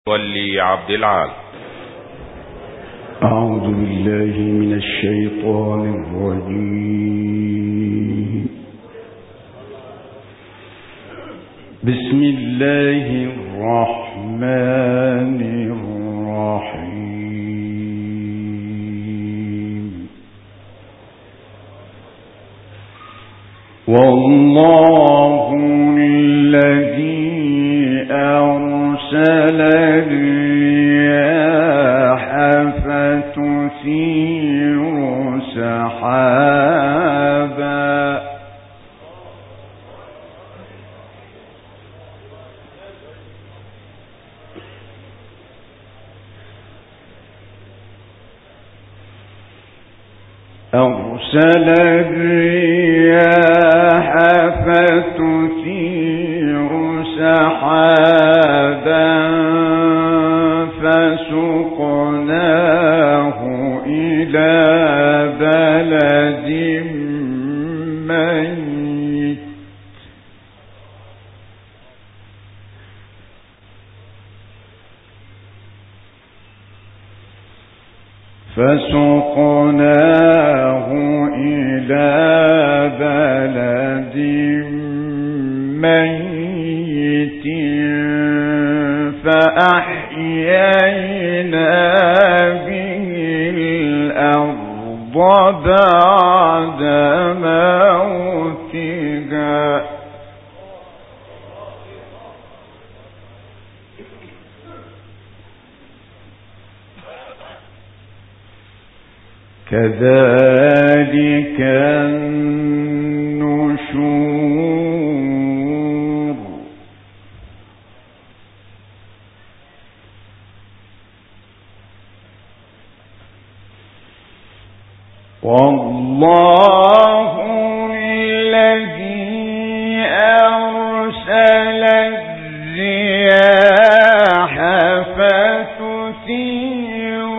ولي عبد العال. أعوذ بالله من الشيطان الرجيم. بسم الله الرحمن الرحيم. والله الذي أرسل الرياح فتثير سحابا فسقناه إلى بلد ميت فأحيينا به الأرض بعد موتها كذلك النشور. والله الذي أرسل الرياح فتثير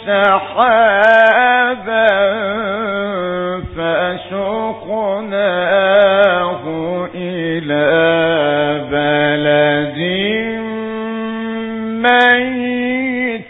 سحابا فسقناه إلى بلد ميت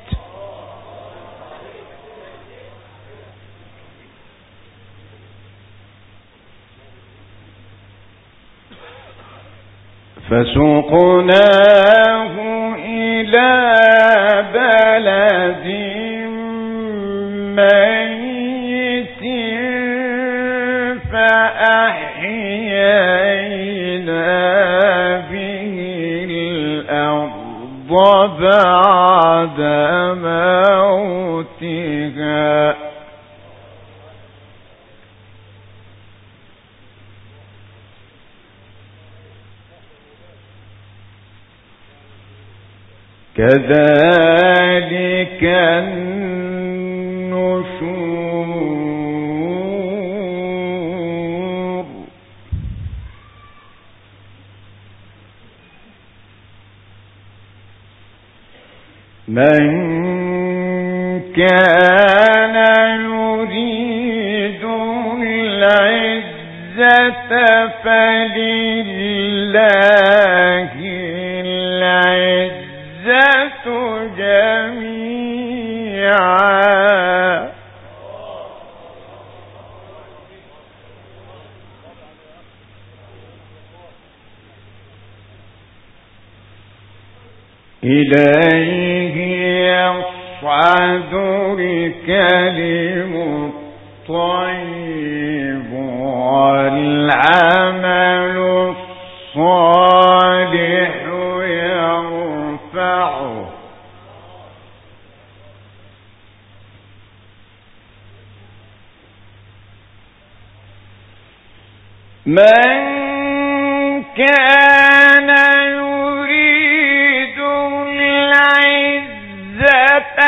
فأحيينا به الأرض بعد موتها كذلك النشور. من كان يريد العزة فلله العزة جميعا إليه يصعد الكلم الطيب والعمل الصالح يرفعه من كان يريد العزة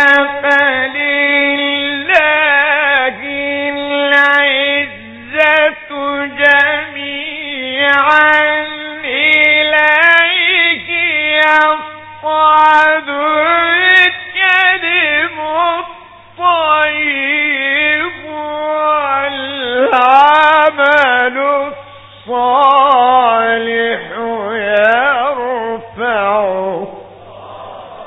فلله العزة جميعا إليه يصعد الكلم الطيب والعمل الصالح يرفعه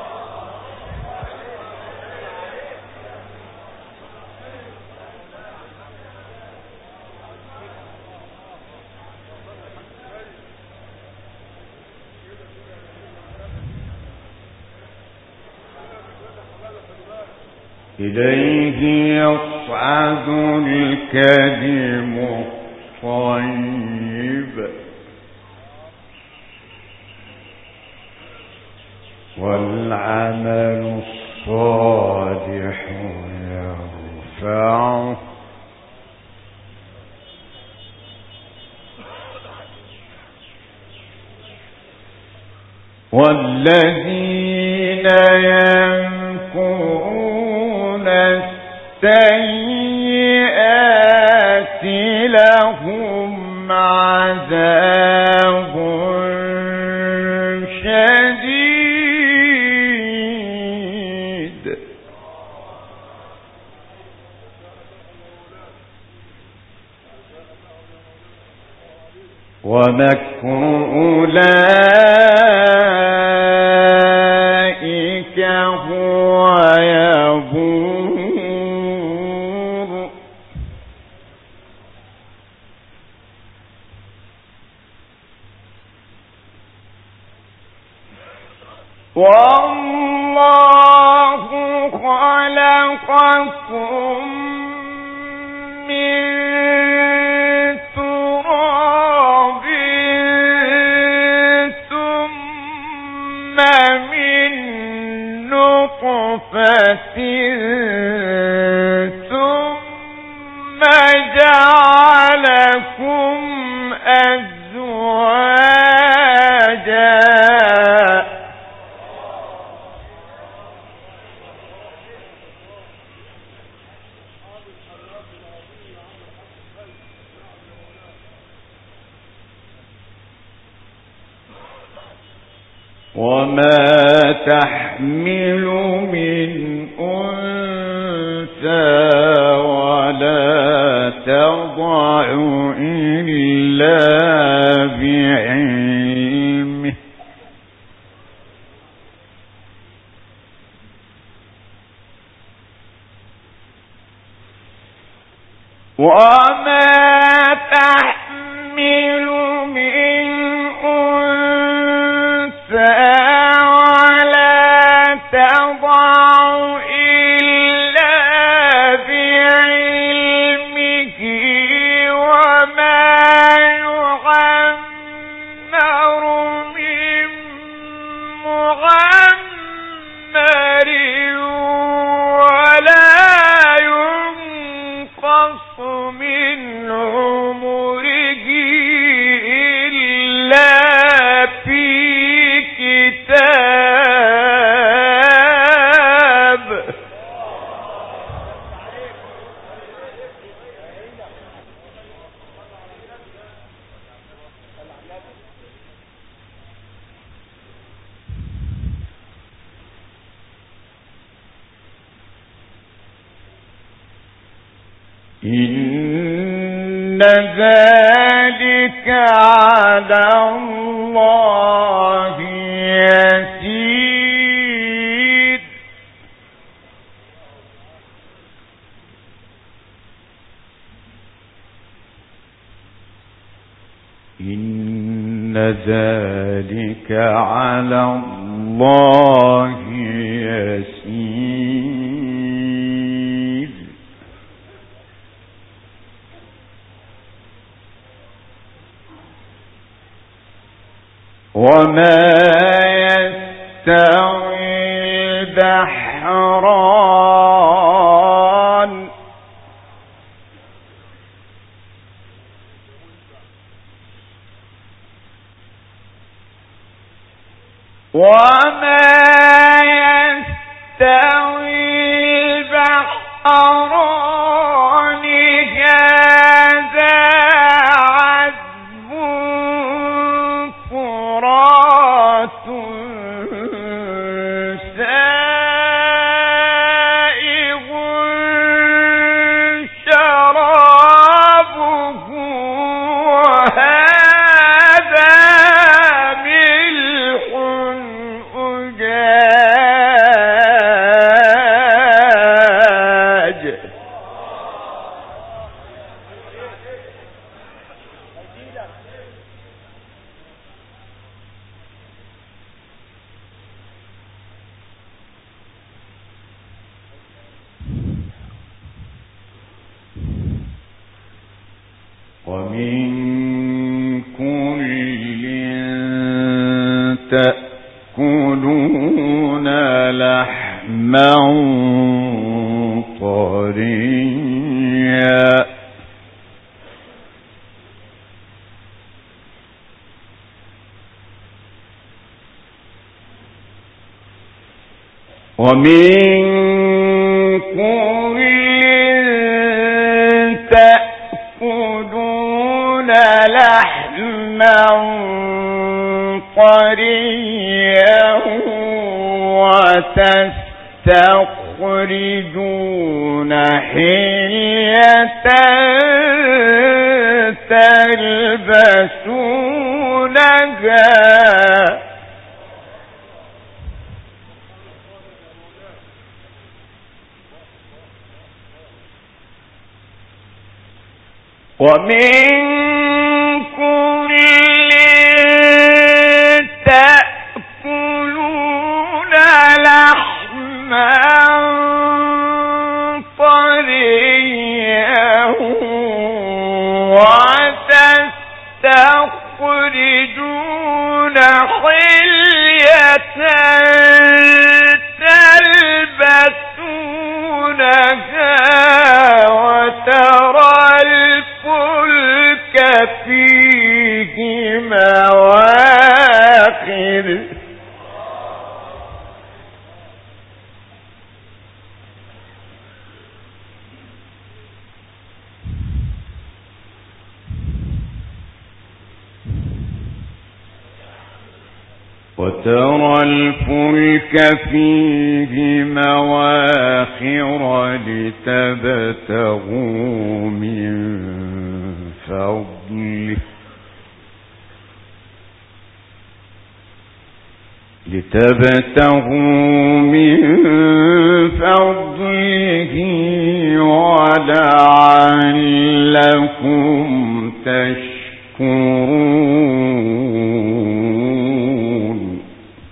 إليه يصعد الكلم الطيب والعمل الصالح يرفعه والذين يمكرون السيئات لهم عذاب شديد ومكر أولئك هو يبور والله خلقكم من تراب ثم من نطفة ثم جعلكم أزواجا وما تحمل من أنثى ولا تضع إلا بعلمه وما تحمل من أنثى ولا تضع إلا بعلمه وما يعمر من معمر ولا ينقص من عمره إلا في كتاب إن ذلك على الله يسير إن ذلك على الله يسير وما يستوي البحران وما يستوي البحران هذا عذب فرات سائغ ومن كل تأكلون لحما طريا ومن كل تأكلون لحما طريا وتستخرجون حلية تلبسونها ومن كل تأكلون لحما طريا وتستخرجون حلية تلبسونها وترى الفلك فيه مواخر لتبتغوا من فضله ولعلكم تشكرون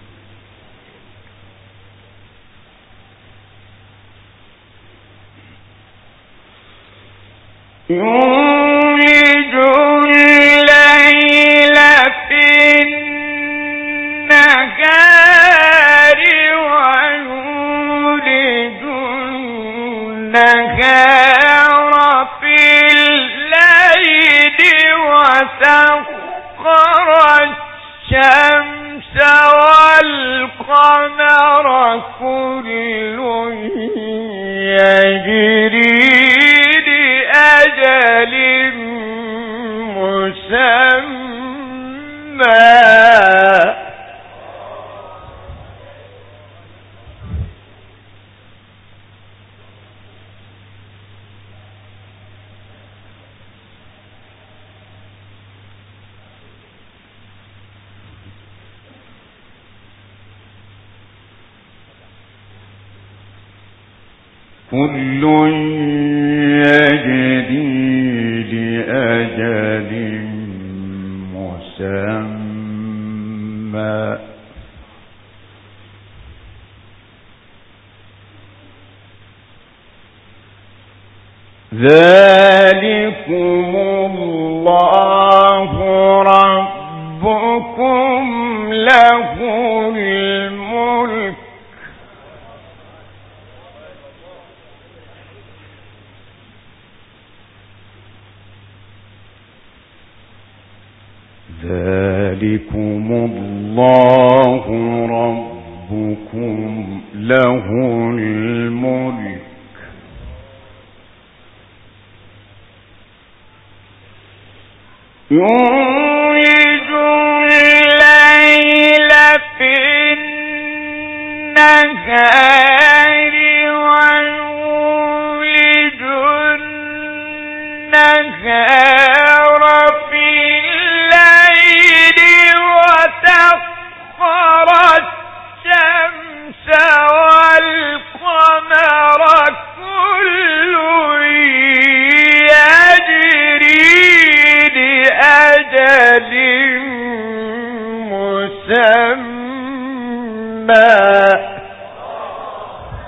يولج الليل في النهار ويولج النهار في الليل وسخر الشمس والقمر كل يجري لأجل مسمى كل يجري لأجل مسمى ذلكم الله ربكم له الملك ذلكم الله ربكم له الملك يولج الليل في النهار ويولج النهار في الليل وسخر الشمس والقمر كل يجري لأجل مسمى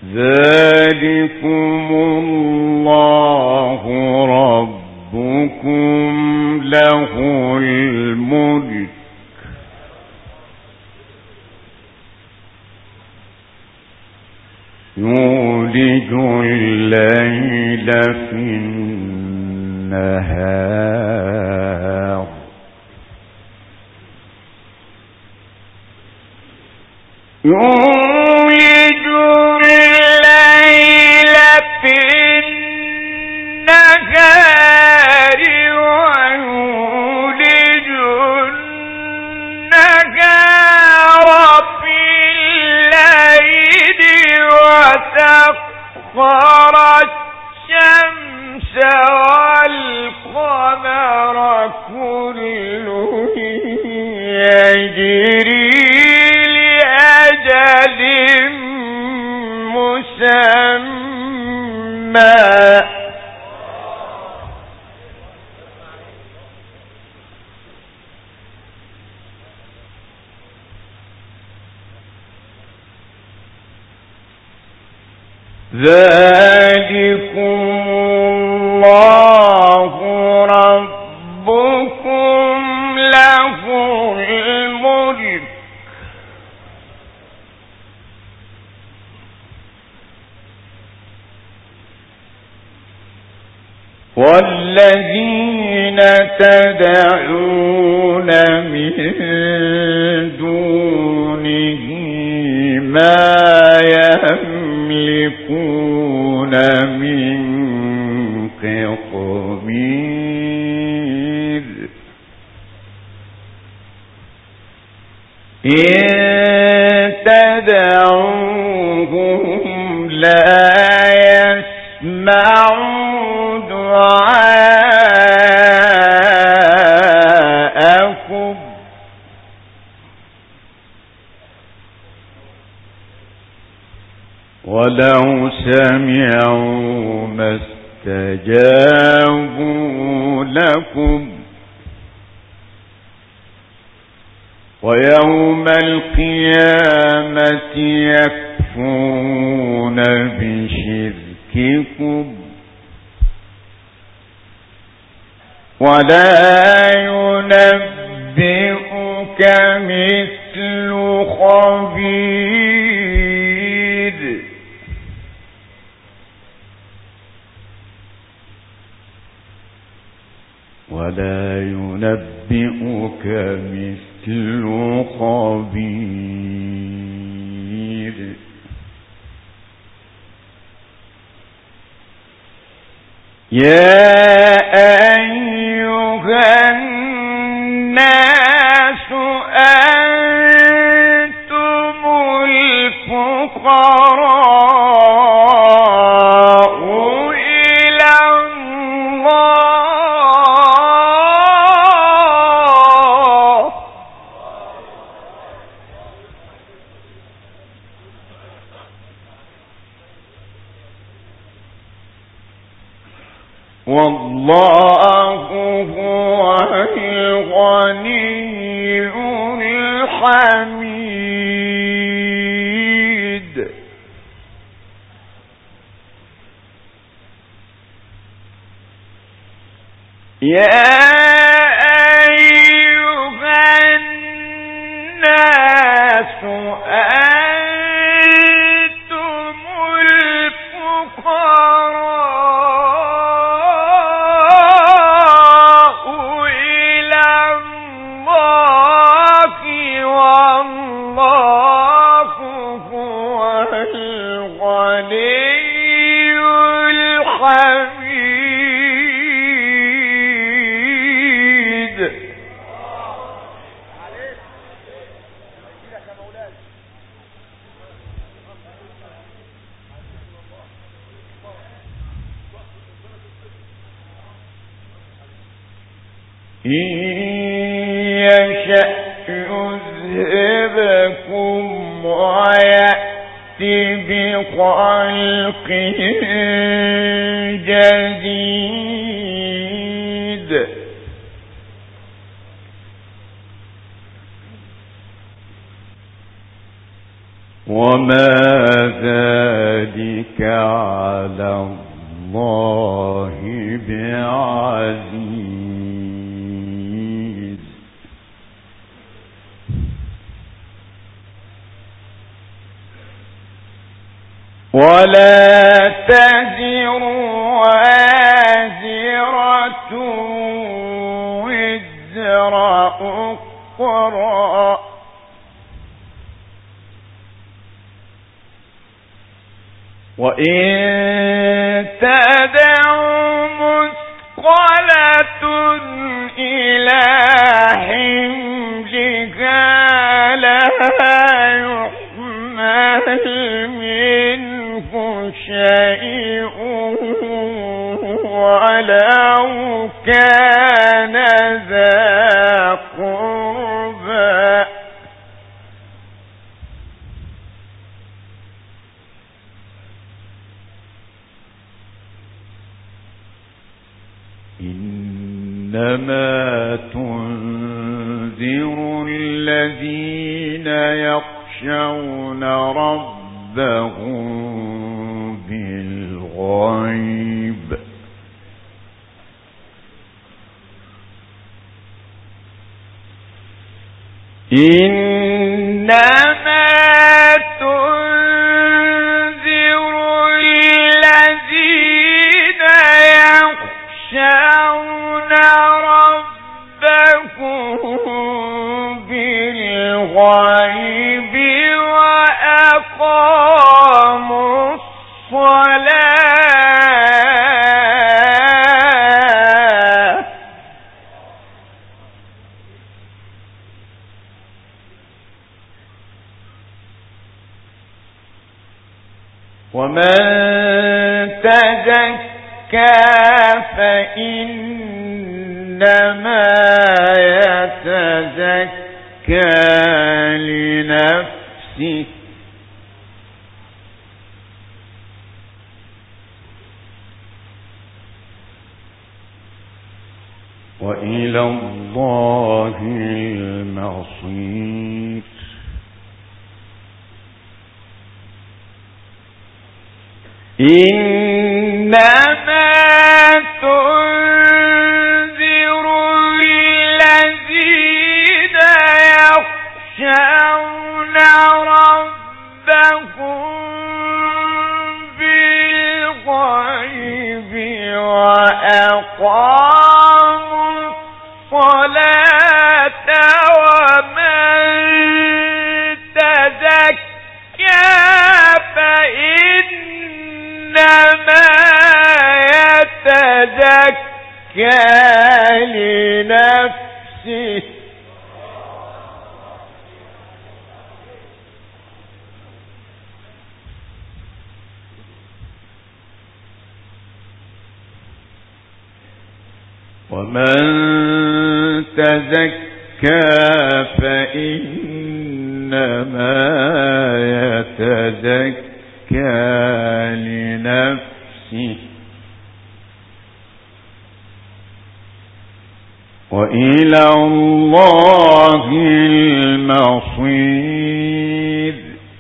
ذلكم الله ربكم له الملك يولج الليل في النهار يولج الليل في النهار ويولج النهار في الليل وسخر الشمس والقمر كل يجري لأجل مسمى ذلكم الله ربكم له الملك والذين تدعون من دونه ما يملكون من قطمير إن تدعوهم لا يسمعوا دعاءكم ولو سمعوا ما استجابوا لكم ويوم القيامة يكفرون بشرككم ولا ينبئك مثل خبير ولا ينبئك مثل خبير يا أيها الناس أنتم الفقراء إلى الله والله هو الغني الحميد يا أيها الناس أنتم الفقراء إلى الله والله هو الغني الحميد إن يشأ يذهبكم ويأتي بخلق جديد وما ذلك ذلك على الله بعزيز. ولا تزر وازرة وزر أخرى وإن تدع مثقلة إلى حملها لا يحمل منه شيء ولو كان ذا قربى إنما تنذر الذين يخشون ربهم بالغيب إنما تنذر الذين يخشون ربهم بالغيب وأقاموا الصلاة ومن تزكى فإنما يتزكى لنفسه وإلى الله المصير إنما تنذر الذين يخشون ربهم بالغيب وأقاموا الصلاة ومن تزكى فإنما يتزكى لنفسه ومن تزكى فإنما يتزكى لنفسه وإلى الله المصير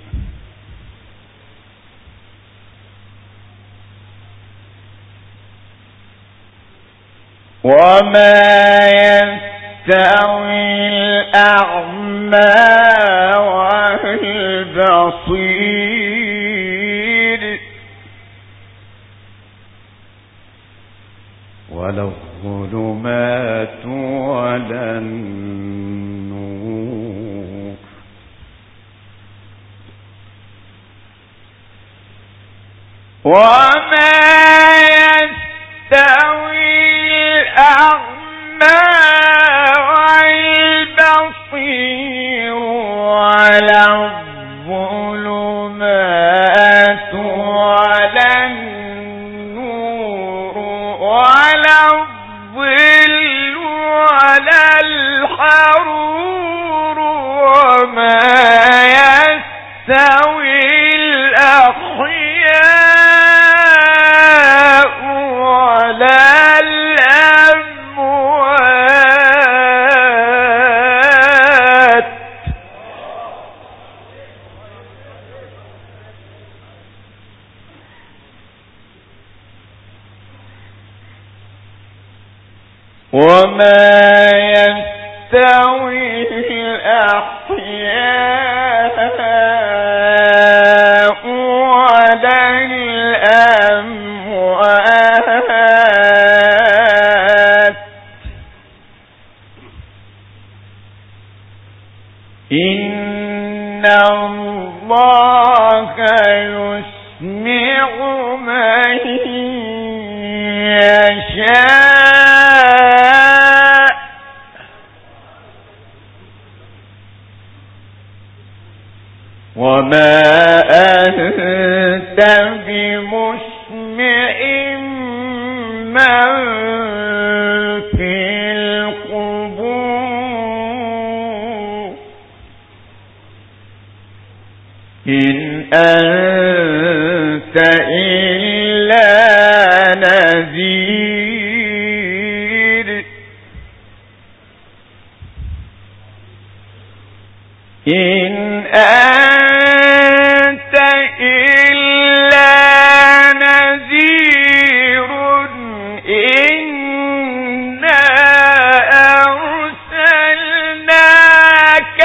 وما يستوي الأعمى والبصير ولا الظلمات ولا النور وما يستوي الأعمى والبصير ولا الظلمات ولا النور ولا الظل ولا الحرور وما يستوي الأحياء ولا الأموات وما يستوي الأحياء ولا الأموات إن الله يسمع من يشاء وما أنت بمسمع من في القبور إن أنت إلا نذير إن أنت إلا نذير إنا أرسلناك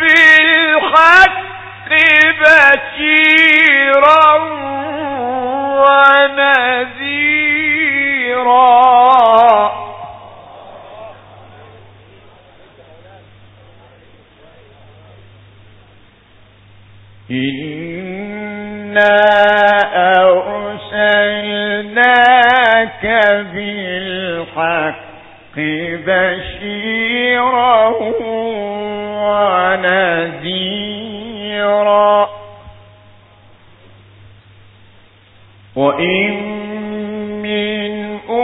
بالحق بشيرا ونذيرا إنا أرسلناك بالحق بشيرا ونذيرا وإن من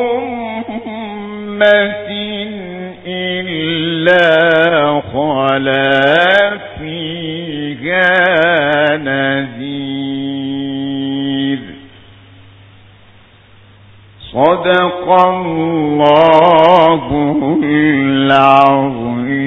أمة إلا خلا فيها نذير صدق الله العظيم.